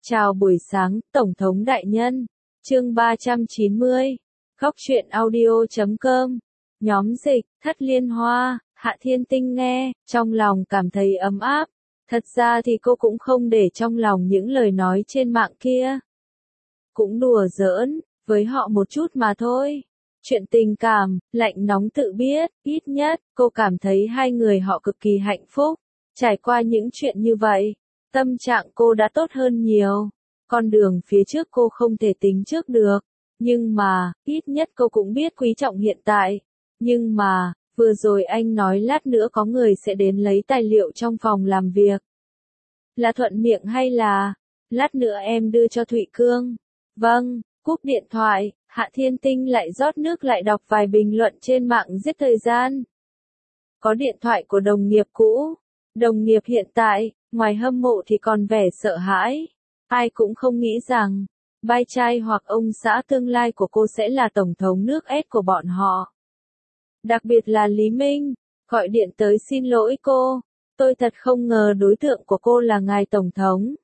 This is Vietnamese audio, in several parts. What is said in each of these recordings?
Chào buổi sáng, Tổng thống đại nhân. Chương 390. Góc truyện audio.com. Nhóm dịch, Thất Liên Hoa, Hạ Thiên Tinh nghe, trong lòng cảm thấy ấm áp. Thật ra thì cô cũng không để trong lòng những lời nói trên mạng kia. Cũng đùa giỡn, với họ một chút mà thôi. Chuyện tình cảm, lạnh nóng tự biết, ít nhất, cô cảm thấy hai người họ cực kỳ hạnh phúc. Trải qua những chuyện như vậy, tâm trạng cô đã tốt hơn nhiều. Con đường phía trước cô không thể tính trước được. Nhưng mà, ít nhất cô cũng biết quý trọng hiện tại. Nhưng mà, vừa rồi anh nói lát nữa có người sẽ đến lấy tài liệu trong phòng làm việc. Là thuận miệng hay là, lát nữa em đưa cho Thụy Cương? Vâng, cúp điện thoại, Hạ Thiên Tinh lại rót nước lại đọc vài bình luận trên mạng giết thời gian. Có điện thoại của đồng nghiệp cũ, đồng nghiệp hiện tại, ngoài hâm mộ thì còn vẻ sợ hãi. Ai cũng không nghĩ rằng, bai trai hoặc ông xã tương lai của cô sẽ là tổng thống nước S của bọn họ. Đặc biệt là Lý Minh, gọi điện tới xin lỗi cô. Tôi thật không ngờ đối tượng của cô là ngài tổng thống.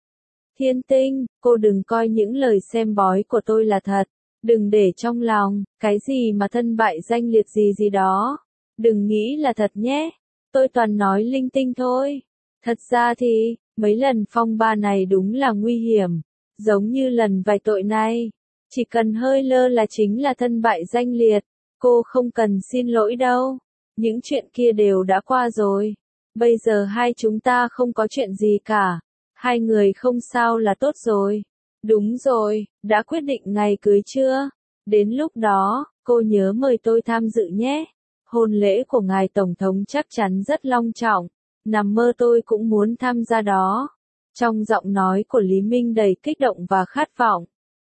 Thiên Tinh, cô đừng coi những lời xem bói của tôi là thật. Đừng để trong lòng, cái gì mà thân bại danh liệt gì gì đó. Đừng nghĩ là thật nhé. Tôi toàn nói linh tinh thôi. Thật ra thì, mấy lần phong ba này đúng là nguy hiểm. Giống như lần vài tội này. Chỉ cần hơi lơ là chính là thân bại danh liệt. Cô không cần xin lỗi đâu. Những chuyện kia đều đã qua rồi. Bây giờ hai chúng ta không có chuyện gì cả. Hai người không sao là tốt rồi. Đúng rồi, đã quyết định ngày cưới chưa? Đến lúc đó, cô nhớ mời tôi tham dự nhé. Hôn lễ của ngài tổng thống chắc chắn rất long trọng. Nằm mơ tôi cũng muốn tham gia đó. Trong giọng nói của Lý Minh đầy kích động và khát vọng.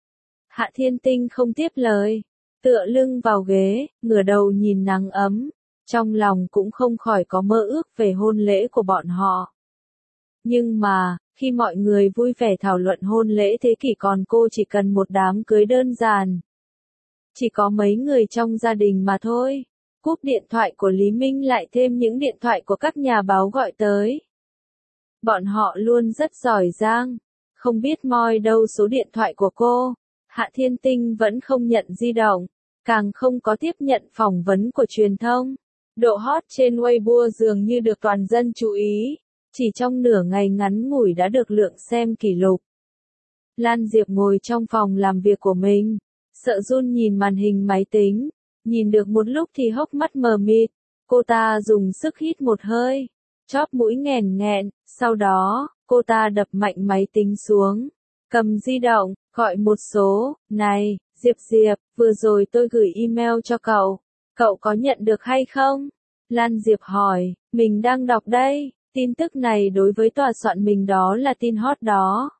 Hạ Thiên Tinh không tiếp lời. Tựa lưng vào ghế, ngửa đầu nhìn nắng ấm. Trong lòng cũng không khỏi có mơ ước về hôn lễ của bọn họ. Nhưng mà, khi mọi người vui vẻ thảo luận hôn lễ thế kỷ còn cô chỉ cần một đám cưới đơn giản. Chỉ có mấy người trong gia đình mà thôi. Cúp điện thoại của Lý Minh lại thêm những điện thoại của các nhà báo gọi tới. Bọn họ luôn rất giỏi giang. Không biết moi đâu số điện thoại của cô. Hạ Thiên Tinh vẫn không nhận di động. Càng không có tiếp nhận phỏng vấn của truyền thông. Độ hot trên Weibo dường như được toàn dân chú ý. Chỉ trong nửa ngày ngắn ngủi đã được lượng xem kỷ lục. Lan Diệp ngồi trong phòng làm việc của mình. Sợ run nhìn màn hình máy tính. Nhìn được một lúc thì hốc mắt mờ mịt. Cô ta dùng sức hít một hơi. Chóp mũi nghẹn nghẹn. Sau đó, cô ta đập mạnh máy tính xuống. Cầm di động, gọi một số. Này, Diệp, vừa rồi tôi gửi email cho cậu. Cậu có nhận được hay không? Lan Diệp hỏi, mình đang đọc đây. Tin tức này đối với tòa soạn mình đó là tin hot đó.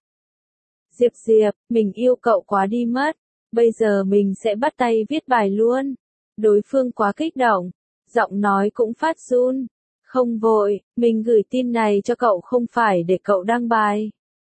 Diệp, mình yêu cậu quá đi mất. Bây giờ mình sẽ bắt tay viết bài luôn. Đối phương quá kích động. Giọng nói cũng phát run. Không vội, mình gửi tin này cho cậu không phải để cậu đăng bài.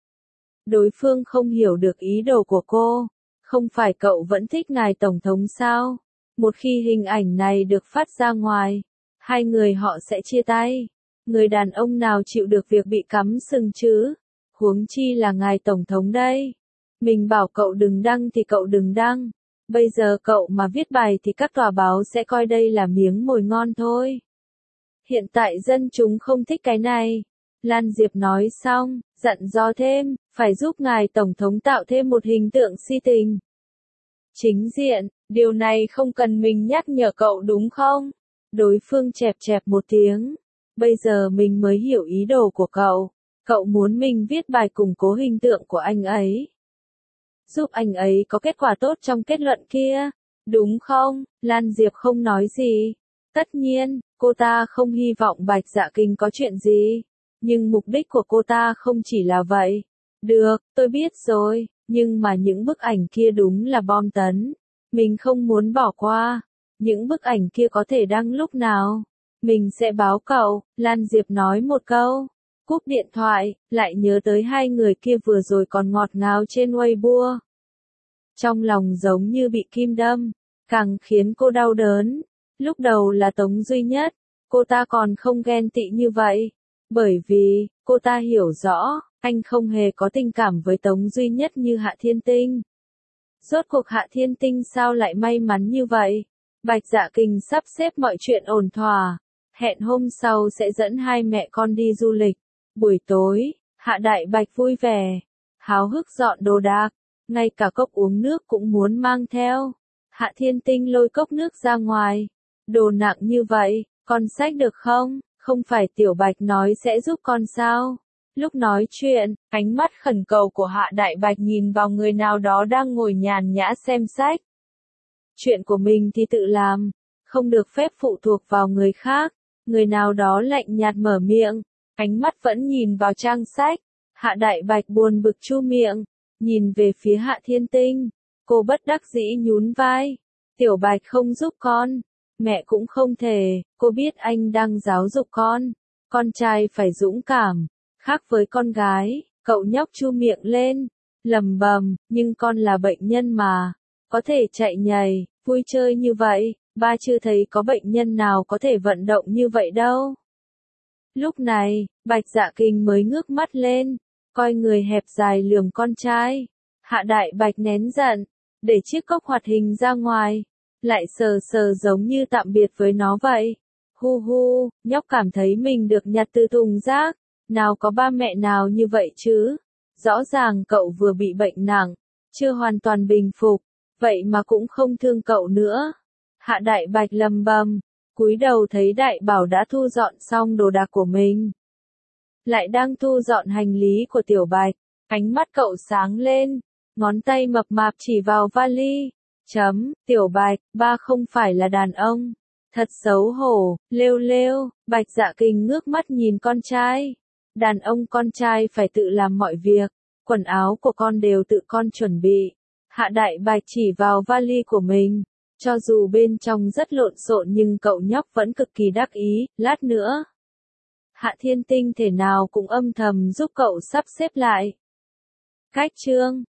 Đối phương không hiểu được ý đồ của cô. Không phải cậu vẫn thích ngài tổng thống sao? Một khi hình ảnh này được phát ra ngoài, hai người họ sẽ chia tay. Người đàn ông nào chịu được việc bị cắm sừng chứ? Huống chi là ngài tổng thống đây. Mình bảo cậu đừng đăng thì cậu đừng đăng. Bây giờ cậu mà viết bài thì các tòa báo sẽ coi đây là miếng mồi ngon thôi. Hiện tại dân chúng không thích cái này. Lan Diệp nói xong, dặn dò thêm, phải giúp ngài tổng thống tạo thêm một hình tượng si tình. Chính diện, điều này không cần mình nhắc nhở cậu đúng không? Đối phương chẹp một tiếng. Bây giờ mình mới hiểu ý đồ của cậu. Cậu muốn mình viết bài củng cố hình tượng của anh ấy. Giúp anh ấy có kết quả tốt trong kết luận kia. Đúng không? Lan Diệp không nói gì. Tất nhiên, cô ta không hy vọng Bạch Dạ Kinh có chuyện gì. Nhưng mục đích của cô ta không chỉ là vậy. Được, tôi biết rồi. Nhưng mà những bức ảnh kia đúng là bom tấn. Mình không muốn bỏ qua. Những bức ảnh kia có thể đăng lúc nào. Mình sẽ báo cậu, Lan Diệp nói một câu. Cúp điện thoại, lại nhớ tới hai người kia vừa rồi còn ngọt ngào trên Weibo. Trong lòng giống như bị kim đâm, càng khiến cô đau đớn. Lúc đầu là Tống Duy Nhất, cô ta còn không ghen tị như vậy. Bởi vì, cô ta hiểu rõ, anh không hề có tình cảm với Tống Duy Nhất như Hạ Thiên Tinh. Rốt cuộc Hạ Thiên Tinh sao lại may mắn như vậy? Bạch Dạ Kình sắp xếp mọi chuyện ổn thỏa, hẹn hôm sau sẽ dẫn hai mẹ con đi du lịch. Buổi tối, Hạ Đại Bạch vui vẻ, háo hức dọn đồ đạc, ngay cả cốc uống nước cũng muốn mang theo. Hạ Thiên Tinh lôi cốc nước ra ngoài. Đồ nặng như vậy, con xách được không? Không phải Tiểu Bạch nói sẽ giúp con sao? Lúc nói chuyện, ánh mắt khẩn cầu của Hạ Đại Bạch nhìn vào người nào đó đang ngồi nhàn nhã xem sách. Chuyện của mình thì tự làm, không được phép phụ thuộc vào người khác. Người nào đó lạnh nhạt mở miệng, ánh mắt vẫn nhìn vào trang sách. Hạ Đại Bạch buồn bực chu miệng, nhìn về phía Hạ Thiên Tinh. Cô bất đắc dĩ nhún vai. Tiểu Bạch không giúp con, mẹ cũng không thể, cô biết anh đang giáo dục con trai phải dũng cảm, khác với con gái. Cậu nhóc chu miệng lên, lầm bầm, nhưng con là bệnh nhân mà, có thể chạy nhảy, vui chơi như vậy, ba chưa thấy có bệnh nhân nào có thể vận động như vậy đâu. Lúc này, Bạch Dạ Kình mới ngước mắt lên, coi người hẹp dài lườm con trai. Hạ Đại Bạch nén giận, để chiếc cốc hoạt hình ra ngoài, lại sờ sờ giống như tạm biệt với nó vậy. Hu hu, nhóc cảm thấy mình được nhặt từ thùng rác, nào có ba mẹ nào như vậy chứ. Rõ ràng cậu vừa bị bệnh nặng, chưa hoàn toàn bình phục, vậy mà cũng không thương cậu nữa. Hạ Đại Bạch lầm bầm, cúi đầu thấy Đại Bảo đã thu dọn xong đồ đạc của mình. Lại đang thu dọn hành lý của Tiểu Bạch, ánh mắt cậu sáng lên, ngón tay mập mạp chỉ vào vali. Tiểu Bạch, ba không phải là đàn ông. Thật xấu hổ, lêu lêu. Bạch Dạ Kình ngước mắt nhìn con trai. Đàn ông con trai phải tự làm mọi việc, quần áo của con đều tự con chuẩn bị. Hạ Đại Bạch chỉ vào vali của mình, cho dù bên trong rất lộn xộn nhưng cậu nhóc vẫn cực kỳ đắc ý. Lát nữa, Hạ Thiên Tinh thể nào cũng âm thầm giúp cậu sắp xếp lại. Cách chương